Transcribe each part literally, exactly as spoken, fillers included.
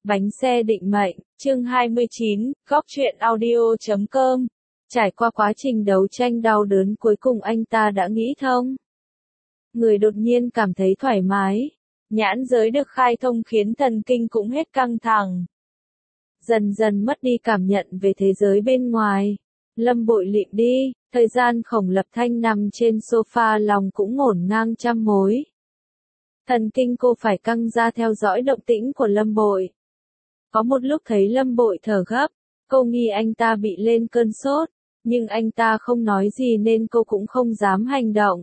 Bánh xe định mệnh, chương hai mươi chín, góc truyện audio chấm com. Trải qua quá trình đấu tranh đau đớn cuối cùng anh ta đã nghĩ thông. Người đột nhiên cảm thấy thoải mái. Nhãn giới được khai thông khiến thần kinh cũng hết căng thẳng. Dần dần mất đi cảm nhận về thế giới bên ngoài. Lâm Bội lịm đi, thời gian Khổng Lập Thanh nằm trên sofa lòng cũng ngổn ngang trăm mối. Thần kinh cô phải căng ra theo dõi động tĩnh của Lâm Bội. Có một lúc thấy Lâm Bội thở gấp, cô nghi anh ta bị lên cơn sốt, nhưng anh ta không nói gì nên cô cũng không dám hành động.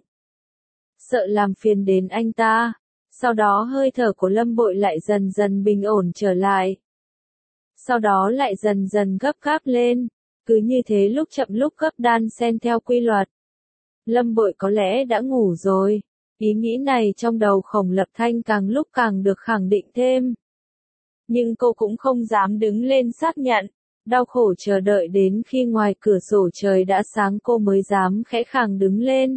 Sợ làm phiền đến anh ta, sau đó hơi thở của Lâm Bội lại dần dần bình ổn trở lại. Sau đó lại dần dần gấp gáp lên, cứ như thế lúc chậm lúc gấp đan xen theo quy luật. Lâm Bội có lẽ đã ngủ rồi, ý nghĩ này trong đầu Khổng Lập Thanh càng lúc càng được khẳng định thêm. Nhưng cô cũng không dám đứng lên xác nhận, đau khổ chờ đợi đến khi ngoài cửa sổ trời đã sáng cô mới dám khẽ khàng đứng lên.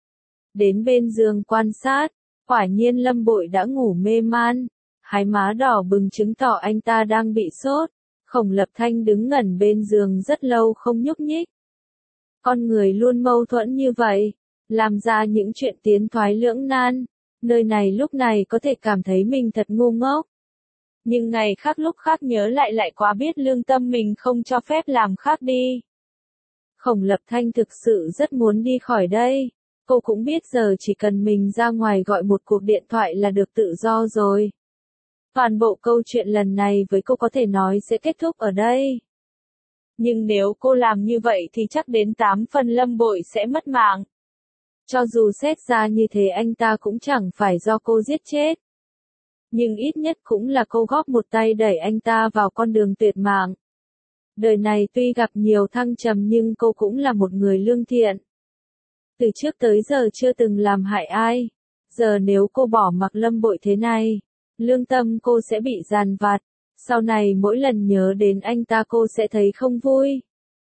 Đến bên giường quan sát, quả nhiên Lâm Bội đã ngủ mê man, hai má đỏ bừng chứng tỏ anh ta đang bị sốt. Khổng Lập Thanh đứng ngẩn bên giường rất lâu không nhúc nhích. Con người luôn mâu thuẫn như vậy, làm ra những chuyện tiến thoái lưỡng nan, nơi này lúc này có thể cảm thấy mình thật ngu ngốc. Nhưng ngày khác lúc khác nhớ lại lại quá biết lương tâm mình không cho phép làm khác đi. Khổng Lập Thanh thực sự rất muốn đi khỏi đây, cô cũng biết giờ chỉ cần mình ra ngoài gọi một cuộc điện thoại là được tự do rồi. Toàn bộ câu chuyện lần này với cô có thể nói sẽ kết thúc ở đây. Nhưng nếu cô làm như vậy thì chắc đến tám phần Lâm Bội sẽ mất mạng. Cho dù xét ra như thế anh ta cũng chẳng phải do cô giết chết. Nhưng ít nhất cũng là cô góp một tay đẩy anh ta vào con đường tuyệt mạng. Đời này tuy gặp nhiều thăng trầm nhưng cô cũng là một người lương thiện. Từ trước tới giờ chưa từng làm hại ai. Giờ nếu cô bỏ mặc Lâm Bội thế này, lương tâm cô sẽ bị dằn vặt. Sau này mỗi lần nhớ đến anh ta cô sẽ thấy không vui.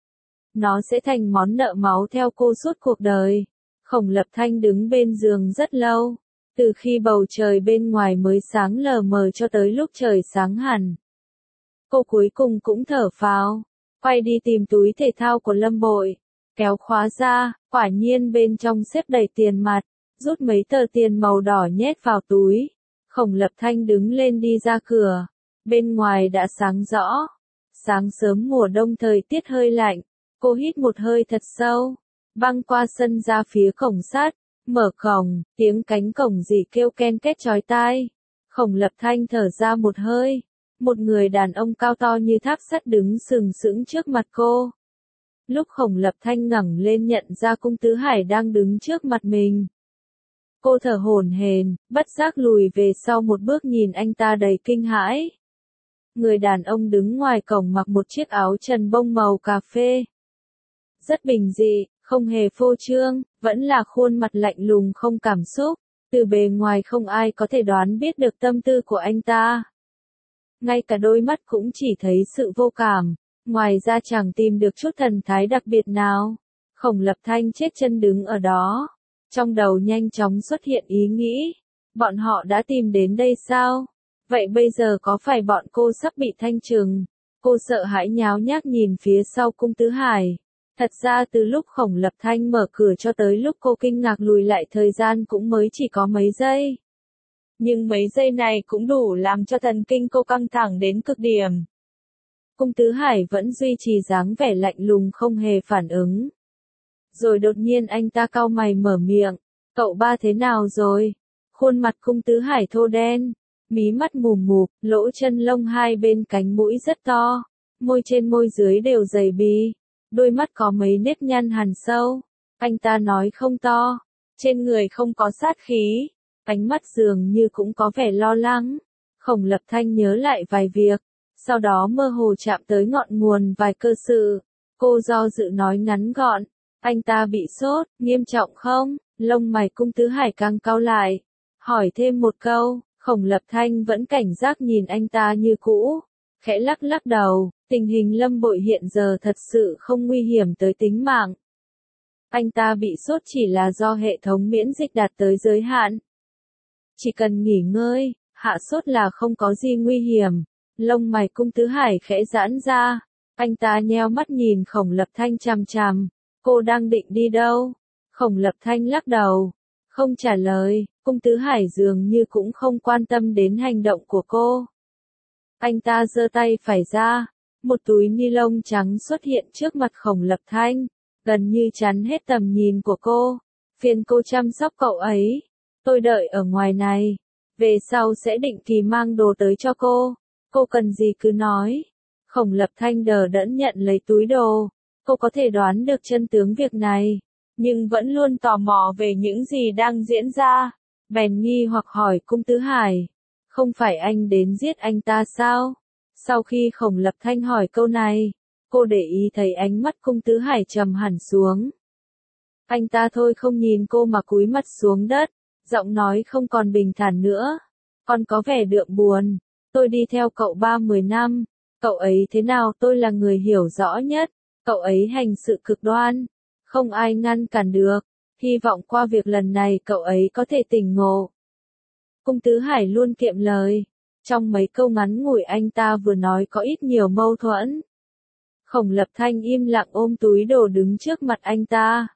Nó sẽ thành món nợ máu theo cô suốt cuộc đời. Khổng Lập Thanh đứng bên giường rất lâu. Từ khi bầu trời bên ngoài mới sáng lờ mờ cho tới lúc trời sáng hẳn. Cô cuối cùng cũng thở phào, quay đi tìm túi thể thao của Lâm Bội, kéo khóa ra, quả nhiên bên trong xếp đầy tiền mặt, rút mấy tờ tiền màu đỏ nhét vào túi. Khổng Lập Thanh đứng lên đi ra cửa, bên ngoài đã sáng rõ. Sáng sớm mùa đông thời tiết hơi lạnh, cô hít một hơi thật sâu, băng qua sân ra phía cổng sắt. Mở cổng, tiếng cánh cổng rỉ kêu ken két chói tai. Khổng Lập Thanh thở ra một hơi. Một người đàn ông cao to như tháp sắt đứng sừng sững trước mặt cô. Lúc Khổng Lập Thanh ngẩng lên nhận ra Cung Tứ Hải đang đứng trước mặt mình. Cô thở hổn hển, bất giác lùi về sau một bước nhìn anh ta đầy kinh hãi. Người đàn ông đứng ngoài cổng mặc một chiếc áo trần bông màu cà phê. Rất bình dị, không hề phô trương, vẫn là khuôn mặt lạnh lùng không cảm xúc, từ bề ngoài không ai có thể đoán biết được tâm tư của anh ta. Ngay cả đôi mắt cũng chỉ thấy sự vô cảm, ngoài ra chẳng tìm được chút thần thái đặc biệt nào. Khổng Lập Thanh chết chân đứng ở đó, trong đầu nhanh chóng xuất hiện ý nghĩ, bọn họ đã tìm đến đây sao? Vậy bây giờ có phải bọn cô sắp bị thanh trừng? Cô sợ hãi nháo nhác nhìn phía sau Cung Tứ Hải. Thật ra từ lúc Khổng Lập Thanh mở cửa cho tới lúc cô kinh ngạc lùi lại thời gian cũng mới chỉ có mấy giây. Nhưng mấy giây này cũng đủ làm cho thần kinh cô căng thẳng đến cực điểm. Cung Tứ Hải vẫn duy trì dáng vẻ lạnh lùng không hề phản ứng. Rồi đột nhiên anh ta cau mày mở miệng, cậu ba thế nào rồi? Khuôn mặt Cung Tứ Hải thô đen, mí mắt mùm mụp, lỗ chân lông hai bên cánh mũi rất to, môi trên môi dưới đều dày bí. Đôi mắt có mấy nếp nhăn hằn sâu. Anh ta nói không to, trên người không có sát khí, ánh mắt dường như cũng có vẻ lo lắng. Khổng Lập Thanh nhớ lại vài việc, sau đó mơ hồ chạm tới ngọn nguồn vài cơ sự. Cô do dự nói ngắn gọn, anh ta bị sốt, nghiêm trọng không? Lông mày Cung Tứ Hải căng cau lại, hỏi thêm một câu. Khổng Lập Thanh vẫn cảnh giác nhìn anh ta như cũ, khẽ lắc lắc đầu. Tình hình Lâm Bội hiện giờ thật sự không nguy hiểm tới tính mạng. Anh ta bị sốt chỉ là do hệ thống miễn dịch đạt tới giới hạn. Chỉ cần nghỉ ngơi, hạ sốt là không có gì nguy hiểm. Lông mày Cung Tứ Hải khẽ giãn ra, anh ta nheo mắt nhìn Khổng Lập Thanh chằm chằm, cô đang định đi đâu? Khổng Lập Thanh lắc đầu, không trả lời, Cung Tứ Hải dường như cũng không quan tâm đến hành động của cô. Anh ta giơ tay phải ra, một túi ni lông trắng xuất hiện trước mặt Khổng Lập Thanh, gần như chắn hết tầm nhìn của cô. Phiền cô chăm sóc cậu ấy, tôi đợi ở ngoài này, về sau sẽ định kỳ mang đồ tới cho cô, cô cần gì cứ nói. Khổng Lập Thanh đờ đẫn nhận lấy túi đồ, cô có thể đoán được chân tướng việc này, nhưng vẫn luôn tò mò về những gì đang diễn ra, bèn nghi hoặc hỏi Cung Tứ Hải, không phải anh đến giết anh ta sao? Sau khi Khổng Lập Thanh hỏi câu này, cô để ý thấy ánh mắt Cung Tứ Hải trầm hẳn xuống. Anh ta thôi không nhìn cô mà cúi mặt xuống đất, giọng nói không còn bình thản nữa, còn có vẻ đượm buồn, tôi đi theo cậu ba mươi năm, cậu ấy thế nào tôi là người hiểu rõ nhất, cậu ấy hành sự cực đoan, không ai ngăn cản được, hy vọng qua việc lần này cậu ấy có thể tỉnh ngộ. Cung Tứ Hải luôn kiệm lời, trong mấy câu ngắn ngủi anh ta vừa nói có ít nhiều mâu thuẫn. Khổng Lập Thanh im lặng ôm túi đồ đứng trước mặt anh ta.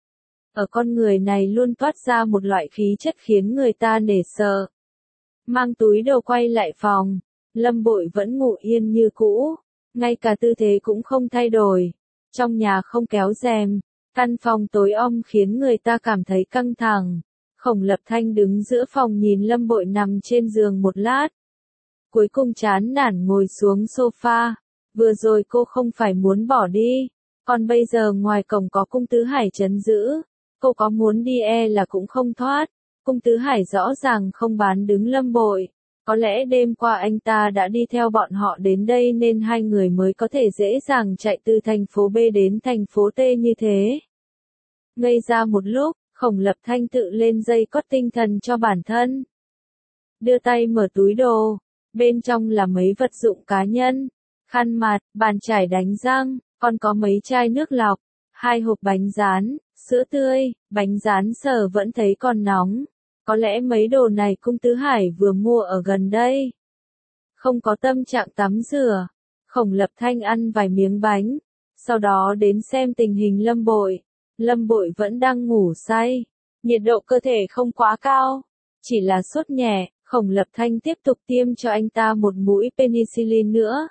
Ở con người này luôn toát ra một loại khí chất khiến người ta nể sợ. Mang túi đồ quay lại phòng, Lâm Bội vẫn ngủ yên như cũ, ngay cả tư thế cũng không thay đổi. Trong nhà không kéo rèm, căn phòng tối om khiến người ta cảm thấy căng thẳng. Khổng Lập Thanh đứng giữa phòng nhìn Lâm Bội nằm trên giường một lát. Cuối cùng chán nản ngồi xuống sofa, vừa rồi cô không phải muốn bỏ đi, còn bây giờ ngoài cổng có Cung Tứ Hải trấn giữ, cô có muốn đi e là cũng không thoát. Cung Tứ Hải rõ ràng không bán đứng Lâm Bội, có lẽ đêm qua anh ta đã đi theo bọn họ đến đây nên hai người mới có thể dễ dàng chạy từ thành phố B đến thành phố T như thế. Ngây ra một lúc, Khổng Lập Thanh tự lên dây cót tinh thần cho bản thân. Đưa tay mở túi đồ, bên trong là mấy vật dụng cá nhân, khăn mặt, bàn chải đánh răng, còn có mấy chai nước lọc, hai hộp bánh rán, sữa tươi, bánh rán sờ vẫn thấy còn nóng. Có lẽ mấy đồ này Cung Tứ Hải vừa mua ở gần đây. Không có tâm trạng tắm rửa, Khổng Lập Thanh ăn vài miếng bánh, sau đó đến xem tình hình Lâm Bội. Lâm Bội vẫn đang ngủ say, nhiệt độ cơ thể không quá cao, chỉ là sốt nhẹ. Khổng Lập Thanh tiếp tục tiêm cho anh ta một mũi penicillin nữa.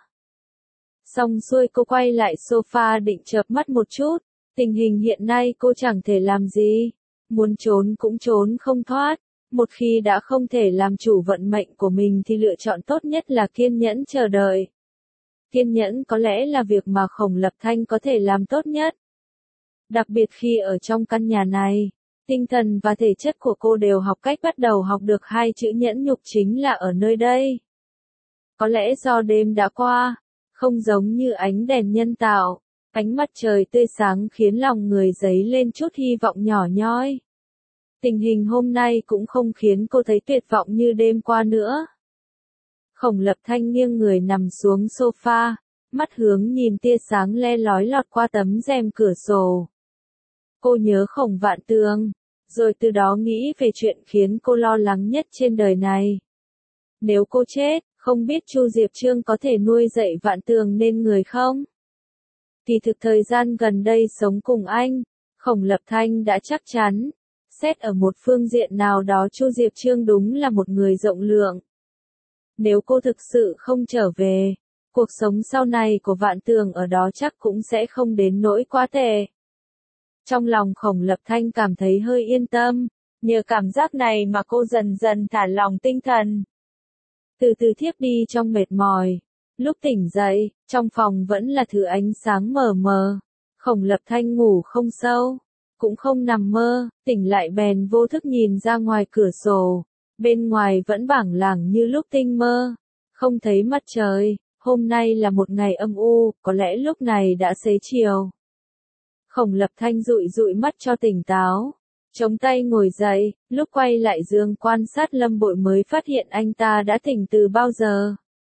Xong xuôi cô quay lại sofa định chợp mắt một chút, tình hình hiện nay cô chẳng thể làm gì, muốn trốn cũng trốn không thoát, một khi đã không thể làm chủ vận mệnh của mình thì lựa chọn tốt nhất là kiên nhẫn chờ đợi. Kiên nhẫn có lẽ là việc mà Khổng Lập Thanh có thể làm tốt nhất. Đặc biệt khi ở trong căn nhà này, tinh thần và thể chất của cô đều học cách bắt đầu học được hai chữ nhẫn nhục chính là ở nơi đây. Có lẽ do đêm đã qua, không giống như ánh đèn nhân tạo, ánh mặt trời tươi sáng khiến lòng người dấy lên chút hy vọng nhỏ nhoi. Tình hình hôm nay cũng không khiến cô thấy tuyệt vọng như đêm qua nữa. Khổng Lập Thanh nghiêng người nằm xuống sofa, mắt hướng nhìn tia sáng le lói lọt qua tấm rèm cửa sổ. Cô nhớ Khổng Vạn Tường, rồi từ đó nghĩ về chuyện khiến cô lo lắng nhất trên đời này. Nếu cô chết, không biết Chu Diệp Trương có thể nuôi dạy Vạn Tường nên người không? Kỳ thực thời gian gần đây sống cùng anh, Khổng Lập Thanh đã chắc chắn, xét ở một phương diện nào đó Chu Diệp Trương đúng là một người rộng lượng. Nếu cô thực sự không trở về, cuộc sống sau này của Vạn Tường ở đó chắc cũng sẽ không đến nỗi quá tệ. Trong lòng Khổng Lập Thanh cảm thấy hơi yên tâm, nhờ cảm giác này mà cô dần dần thả lỏng tinh thần. Từ từ thiếp đi trong mệt mỏi, lúc tỉnh dậy, trong phòng vẫn là thứ ánh sáng mờ mờ. Khổng Lập Thanh ngủ không sâu, cũng không nằm mơ, tỉnh lại bèn vô thức nhìn ra ngoài cửa sổ, bên ngoài vẫn bảng lảng như lúc tinh mơ, không thấy mặt trời, hôm nay là một ngày âm u, có lẽ lúc này đã xế chiều. Khổng Lập Thanh dụi dụi mắt cho tỉnh táo, chống tay ngồi dậy, lúc quay lại giường quan sát Lâm Bội mới phát hiện anh ta đã tỉnh từ bao giờ.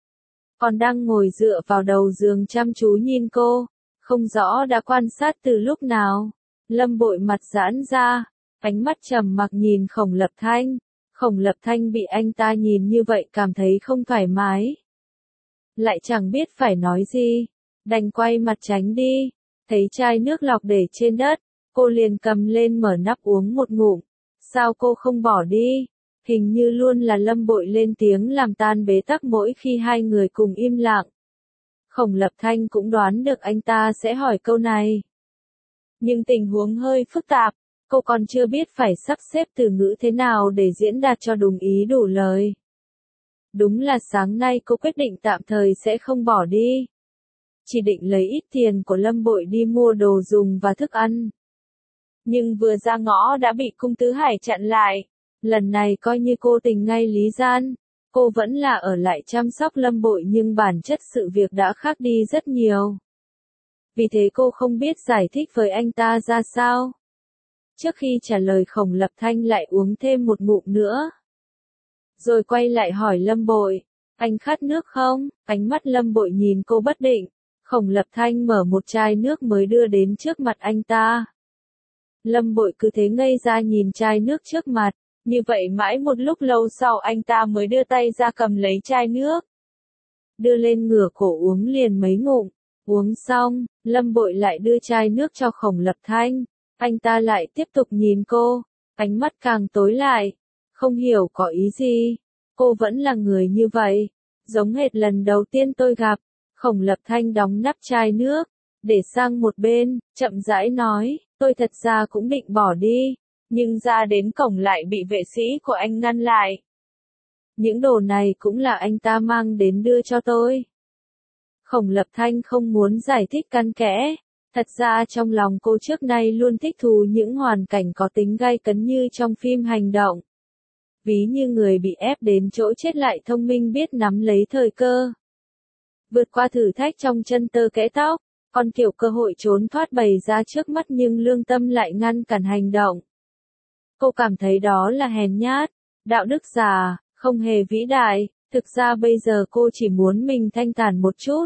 Còn đang ngồi dựa vào đầu giường chăm chú nhìn cô, không rõ đã quan sát từ lúc nào. Lâm Bội mặt giãn ra, ánh mắt trầm mặc nhìn Khổng Lập Thanh. Khổng Lập Thanh bị anh ta nhìn như vậy cảm thấy không thoải mái. lại chẳng biết phải nói gì, đành quay mặt tránh đi. Thấy chai nước lọc để trên đất, cô liền cầm lên mở nắp uống một ngụm. Sao cô không bỏ đi? Hình như luôn là Lâm Bội lên tiếng làm tan bế tắc mỗi khi hai người cùng im lặng. Khổng Lập Thanh cũng đoán được anh ta sẽ hỏi câu này. Nhưng tình huống hơi phức tạp, cô còn chưa biết phải sắp xếp từ ngữ thế nào để diễn đạt cho đúng ý đủ lời. Đúng là sáng nay cô quyết định tạm thời sẽ không bỏ đi. Chỉ định lấy ít tiền của Lâm Bội đi mua đồ dùng và thức ăn. Nhưng vừa ra ngõ đã bị Cung Tứ Hải chặn lại. Lần này coi như cô tình ngay lý gian. Cô vẫn là ở lại chăm sóc Lâm Bội nhưng bản chất sự việc đã khác đi rất nhiều. Vì thế cô không biết giải thích với anh ta ra sao. Trước khi trả lời Khổng Lập Thanh lại uống thêm một ngụm nữa. Rồi quay lại hỏi Lâm Bội, anh khát nước không? Ánh mắt Lâm Bội nhìn cô bất định. Khổng Lập Thanh mở một chai nước mới đưa đến trước mặt anh ta. Lâm Bội cứ thế ngây ra nhìn chai nước trước mặt. Như vậy mãi một lúc lâu sau anh ta mới đưa tay ra cầm lấy chai nước. Đưa lên ngửa cổ uống liền mấy ngụm. Uống xong, Lâm Bội lại đưa chai nước cho Khổng Lập Thanh. Anh ta lại tiếp tục nhìn cô. Ánh mắt càng tối lại. Không hiểu có ý gì. Cô vẫn là người như vậy. Giống hệt lần đầu tiên tôi gặp. Khổng Lập Thanh đóng nắp chai nước. Để sang một bên, chậm rãi nói. Tôi thật ra cũng định bỏ đi. Nhưng ra đến cổng lại bị vệ sĩ của anh ngăn lại. Những đồ này cũng là anh ta mang đến đưa cho tôi. Khổng Lập Thanh không muốn giải thích cặn kẽ. Thật ra trong lòng cô trước nay luôn thích thú những hoàn cảnh có tính gay cấn như trong phim hành động. Ví như người bị ép đến chỗ chết lại thông minh biết nắm lấy thời cơ. Vượt qua thử thách trong chân tơ kẽ tóc, còn kiểu cơ hội trốn thoát bày ra trước mắt nhưng lương tâm lại ngăn cản hành động. Cô cảm thấy đó là hèn nhát, đạo đức già, không hề vĩ đại, thực ra bây giờ cô chỉ muốn mình thanh thản một chút.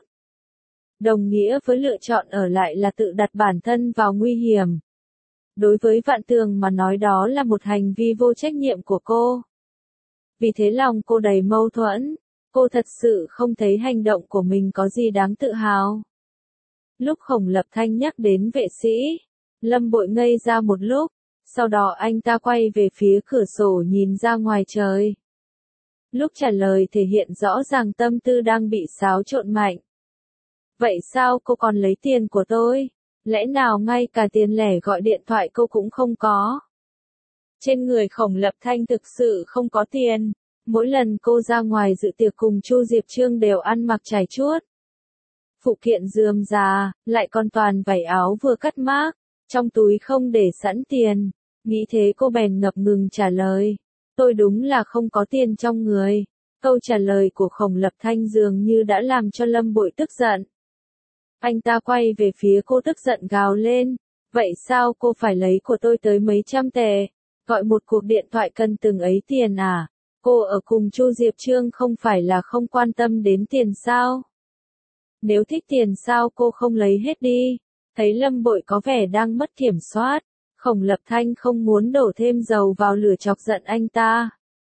Đồng nghĩa với lựa chọn ở lại là tự đặt bản thân vào nguy hiểm. Đối với Vạn Tường mà nói đó là một hành vi vô trách nhiệm của cô. Vì thế lòng cô đầy mâu thuẫn, cô thật sự không thấy hành động của mình có gì đáng tự hào. Lúc Khổng Lập Thanh nhắc đến vệ sĩ, Lâm Bội ngây ra một lúc, sau đó anh ta quay về phía cửa sổ nhìn ra ngoài trời. Lúc trả lời thể hiện rõ ràng tâm tư đang bị xáo trộn mạnh. Vậy sao cô còn lấy tiền của tôi? Lẽ nào ngay cả tiền lẻ gọi điện thoại cô cũng không có? Trên người Khổng Lập Thanh thực sự không có tiền. Mỗi lần cô ra ngoài dự tiệc cùng Chu Diệp Trương đều ăn mặc trải chuốt. Phụ kiện rườm rà, lại còn toàn vải áo vừa cắt mác, trong túi không để sẵn tiền. Nghĩ thế cô bèn ngập ngừng trả lời. Tôi đúng là không có tiền trong người. Câu trả lời của Khổng Lập Thanh dường như đã làm cho Lâm Bội tức giận. Anh ta quay về phía cô tức giận gào lên. Vậy sao cô phải lấy của tôi tới mấy trăm tệ? Gọi một cuộc điện thoại cần từng ấy tiền à? Cô ở cùng Chu Diệp Trương không phải là không quan tâm đến tiền sao? Nếu thích tiền sao cô không lấy hết đi? Thấy Lâm Bội có vẻ đang mất kiểm soát. Khổng Lập Thanh không muốn đổ thêm dầu vào lửa chọc giận anh ta.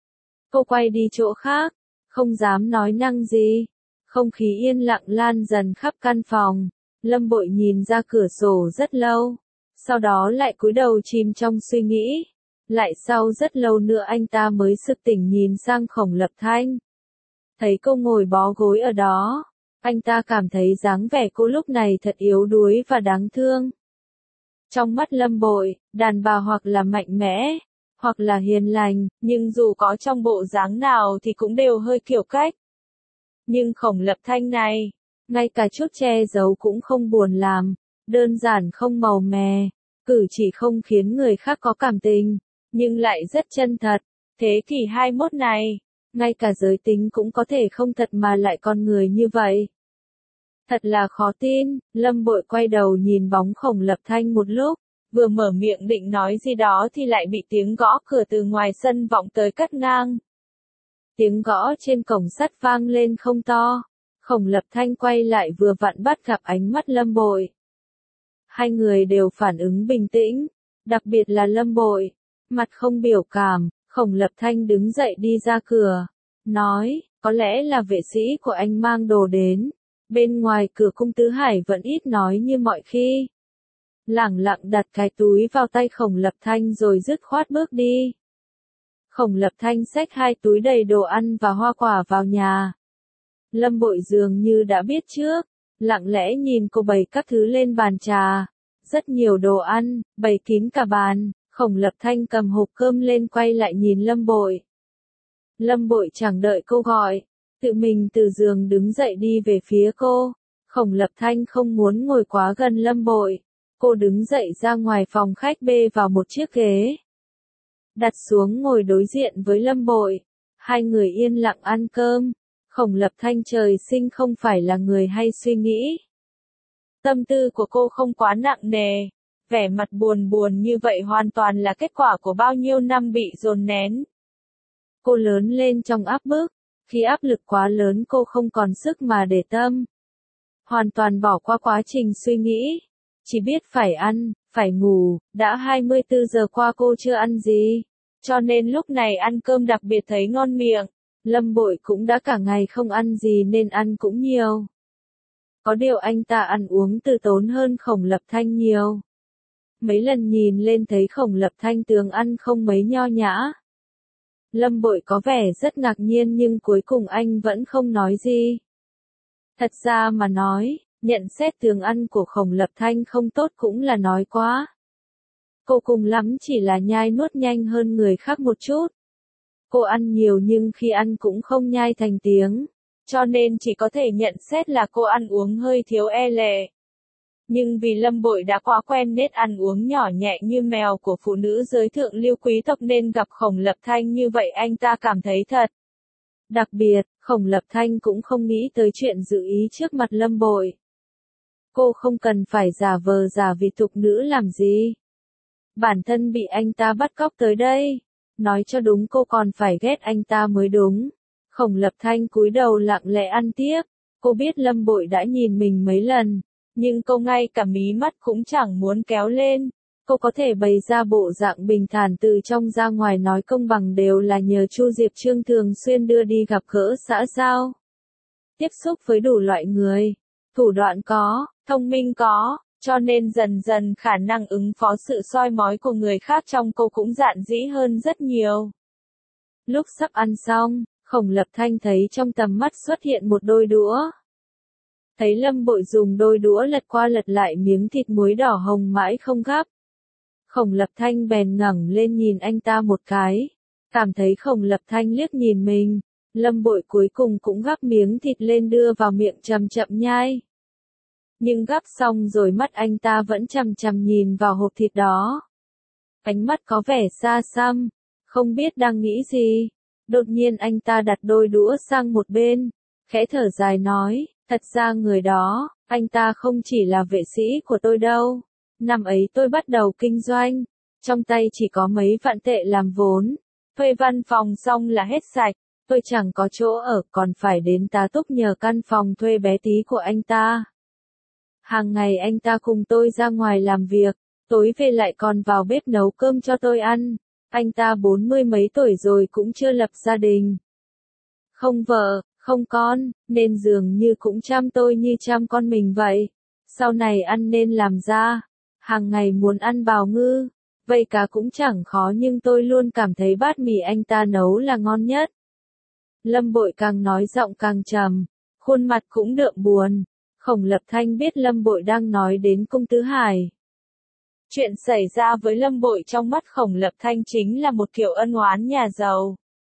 Cô quay đi chỗ khác, không dám nói năng gì. Không khí yên lặng lan dần khắp căn phòng. Lâm Bội nhìn ra cửa sổ rất lâu. Sau đó lại cúi đầu chìm trong suy nghĩ. Lại sau rất lâu nữa anh ta mới sực tỉnh nhìn sang Khổng Lập Thanh. Thấy cô ngồi bó gối ở đó. Anh ta cảm thấy dáng vẻ cô lúc này thật yếu đuối và đáng thương. Trong mắt Lâm Bội, đàn bà hoặc là mạnh mẽ, hoặc là hiền lành, nhưng dù có trong bộ dáng nào thì cũng đều hơi kiểu cách. Nhưng Khổng Lập Thanh này, ngay cả chút che giấu cũng không buồn làm, đơn giản không màu mè, cử chỉ không khiến người khác có cảm tình, nhưng lại rất chân thật. Thế kỷ hai mươi mốt này, ngay cả giới tính cũng có thể không thật mà lại con người như vậy. Thật là khó tin. Lâm Bội quay đầu nhìn bóng Khổng Lập Thanh một lúc, vừa mở miệng định nói gì đó thì lại bị tiếng gõ cửa từ ngoài sân vọng tới cắt ngang. Tiếng gõ trên cổng sắt vang lên không to. Khổng Lập Thanh quay lại vừa vặn bắt gặp ánh mắt Lâm Bội. Hai người đều phản ứng bình tĩnh, đặc biệt là Lâm Bội, mặt không biểu cảm. Khổng Lập Thanh đứng dậy đi ra cửa, nói, Có lẽ là vệ sĩ của anh mang đồ đến. Bên ngoài cửa cung Tứ Hải vẫn ít nói như mọi khi. Lẳng lặng đặt cái túi vào tay Khổng Lập Thanh rồi dứt khoát bước đi. Khổng Lập Thanh xách hai túi đầy đồ ăn và hoa quả vào nhà. Lâm Bội dường như đã biết trước, lặng lẽ nhìn cô bày các thứ lên bàn trà. Rất nhiều đồ ăn, bày kín cả bàn. Khổng Lập Thanh cầm hộp cơm lên quay lại nhìn Lâm Bội. Lâm Bội chẳng đợi cô gọi, tự mình từ giường đứng dậy đi về phía cô. Khổng Lập Thanh không muốn ngồi quá gần Lâm Bội. Cô đứng dậy ra ngoài phòng khách bê vào một chiếc ghế. Đặt xuống ngồi đối diện với Lâm Bội. Hai người yên lặng ăn cơm. Khổng Lập Thanh trời sinh không phải là người hay suy nghĩ. Tâm tư của cô không quá nặng nề. Vẻ mặt buồn buồn như vậy hoàn toàn là kết quả của bao nhiêu năm bị dồn nén. Cô lớn lên trong áp bức. Khi áp lực quá lớn cô không còn sức mà để tâm. Hoàn toàn bỏ qua quá trình suy nghĩ. Chỉ biết phải ăn, phải ngủ, đã hai mươi tư giờ qua cô chưa ăn gì. Cho nên lúc này ăn cơm đặc biệt thấy ngon miệng. Lâm Bội cũng đã cả ngày không ăn gì nên ăn cũng nhiều. Có điều anh ta ăn uống từ tốn hơn Khổng Lập Thanh nhiều. Mấy lần nhìn lên thấy Khổng Lập Thanh tường ăn không mấy nho nhã. Lâm Bội có vẻ rất ngạc nhiên nhưng cuối cùng anh vẫn không nói gì. Thật ra mà nói, nhận xét tường ăn của Khổng Lập Thanh không tốt cũng là nói quá. Cô cùng lắm chỉ là nhai nuốt nhanh hơn người khác một chút. Cô ăn nhiều nhưng khi ăn cũng không nhai thành tiếng, cho nên chỉ có thể nhận xét là cô ăn uống hơi thiếu e lệ. Nhưng vì Lâm Bội đã quá quen nết ăn uống nhỏ nhẹ như mèo của phụ nữ giới thượng lưu quý tộc nên gặp Khổng Lập Thanh như vậy anh ta cảm thấy thật. Đặc biệt, Khổng Lập Thanh cũng không nghĩ tới chuyện giữ ý trước mặt Lâm Bội. Cô không cần phải giả vờ giả vì tục nữ làm gì. Bản thân bị anh ta bắt cóc tới đây. Nói cho đúng cô còn phải ghét anh ta mới đúng. Khổng Lập Thanh cúi đầu lặng lẽ ăn tiếp. Cô biết Lâm Bội đã nhìn mình mấy lần. Nhưng cô ngay cả mí mắt cũng chẳng muốn kéo lên. Cô có thể bày ra bộ dạng bình thản từ trong ra ngoài nói công bằng đều là nhờ Chu Diệp Trương thường xuyên đưa đi gặp gỡ xã giao. Tiếp xúc với đủ loại người. Thủ đoạn có, thông minh có, cho nên dần dần khả năng ứng phó sự soi mói của người khác trong cô cũng dạn dĩ hơn rất nhiều. Lúc sắp ăn xong, Khổng Lập Thanh thấy trong tầm mắt xuất hiện một đôi đũa. Thấy Lâm Bội dùng đôi đũa lật qua lật lại miếng thịt muối đỏ hồng mãi không gắp. Khổng Lập Thanh bèn ngẩng lên nhìn anh ta một cái. Cảm thấy Khổng Lập Thanh liếc nhìn mình. Lâm Bội cuối cùng cũng gắp miếng thịt lên đưa vào miệng chậm chậm nhai. Nhưng gắp xong rồi mắt anh ta vẫn chằm chằm nhìn vào hộp thịt đó. Ánh mắt có vẻ xa xăm, không biết đang nghĩ gì. Đột nhiên anh ta đặt đôi đũa sang một bên, khẽ thở dài nói, thật ra người đó, anh ta không chỉ là vệ sĩ của tôi đâu. Năm ấy tôi bắt đầu kinh doanh, trong tay chỉ có mấy vạn tệ làm vốn, thuê văn phòng xong là hết sạch, tôi chẳng có chỗ ở còn phải đến tá túc nhờ căn phòng thuê bé tí của anh ta. Hàng ngày anh ta cùng tôi ra ngoài làm việc, tối về lại còn vào bếp nấu cơm cho tôi ăn. Anh ta bốn mươi mấy tuổi rồi cũng chưa lập gia đình. Không vợ, không con, nên dường như cũng chăm tôi như chăm con mình vậy. Sau này ăn nên làm ra, hàng ngày muốn ăn bào ngư, vây cá cũng chẳng khó nhưng tôi luôn cảm thấy bát mì anh ta nấu là ngon nhất. Lâm Bội càng nói giọng càng trầm, khuôn mặt cũng đượm buồn. Khổng Lập Thanh biết Lâm Bội đang nói đến cung Tứ Hải. Chuyện xảy ra với Lâm Bội trong mắt Khổng Lập Thanh chính là một kiểu ân oán nhà giàu.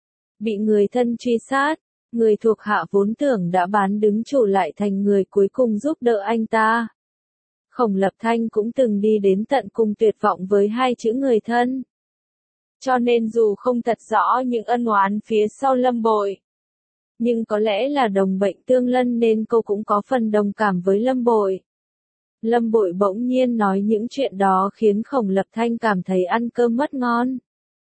Bị người thân truy sát, người thuộc hạ vốn tưởng đã bán đứng chủ lại thành người cuối cùng giúp đỡ anh ta. Khổng Lập Thanh cũng từng đi đến tận cùng tuyệt vọng với hai chữ người thân. Cho nên dù không thật rõ những ân oán phía sau Lâm Bội, nhưng có lẽ là đồng bệnh tương lân nên cô cũng có phần đồng cảm với Lâm Bội. Lâm Bội bỗng nhiên nói những chuyện đó khiến Khổng Lập Thanh cảm thấy ăn cơm mất ngon.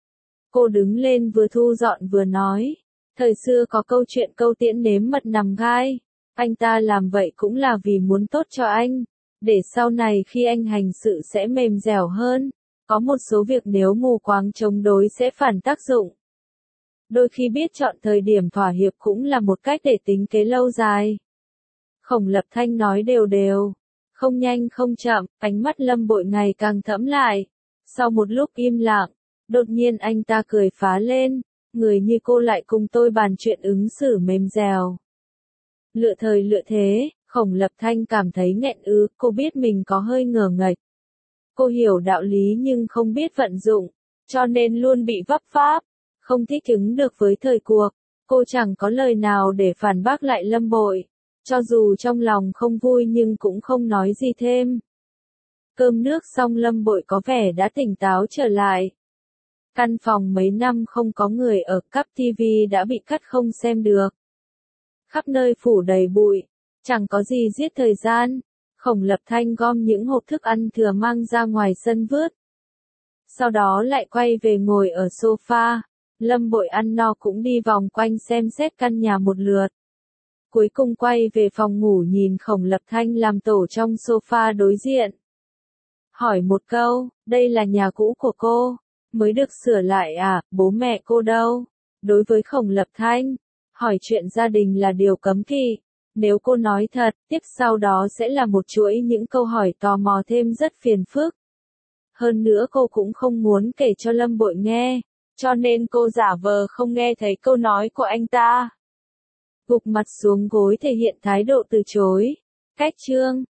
Cô đứng lên vừa thu dọn vừa nói, thời xưa có câu chuyện câu tiễn nếm mật nằm gai, anh ta làm vậy cũng là vì muốn tốt cho anh, để sau này khi anh hành sự sẽ mềm dẻo hơn, có một số việc nếu mù quáng chống đối sẽ phản tác dụng. Đôi khi biết chọn thời điểm thỏa hiệp cũng là một cách để tính kế lâu dài. Khổng Lập Thanh nói đều đều, không nhanh không chậm, ánh mắt Lâm Bội ngày càng thẫm lại. Sau một lúc im lặng, đột nhiên anh ta cười phá lên, người như cô lại cùng tôi bàn chuyện ứng xử mềm dẻo. Lựa thời lựa thế, Khổng Lập Thanh cảm thấy nghẹn ứ, cô biết mình có hơi ngờ nghệch. Cô hiểu đạo lý nhưng không biết vận dụng, cho nên luôn bị vấp váp, không thích ứng được với thời cuộc. Cô chẳng có lời nào để phản bác lại Lâm Bội, cho dù trong lòng không vui nhưng cũng không nói gì thêm. Cơm nước xong Lâm Bội có vẻ đã tỉnh táo trở lại. Căn phòng mấy năm không có người ở, cắp tivi đã bị cắt không xem được. Khắp nơi phủ đầy bụi, chẳng có gì giết thời gian. Khổng Lập Thanh gom những hộp thức ăn thừa mang ra ngoài sân vứt. Sau đó lại quay về ngồi ở sofa. Lâm Bội ăn no cũng đi vòng quanh xem xét căn nhà một lượt. Cuối cùng quay về phòng ngủ nhìn Khổng Lập Thanh làm tổ trong sofa đối diện. Hỏi một câu, đây là nhà cũ của cô, mới được sửa lại à, bố mẹ cô đâu? Đối với Khổng Lập Thanh, hỏi chuyện gia đình là điều cấm kỵ. Nếu cô nói thật, tiếp sau đó sẽ là một chuỗi những câu hỏi tò mò thêm rất phiền phức. Hơn nữa cô cũng không muốn kể cho Lâm Bội nghe, cho nên cô giả vờ không nghe thấy câu nói của anh ta. Gục mặt xuống gối thể hiện thái độ từ chối. Cách chương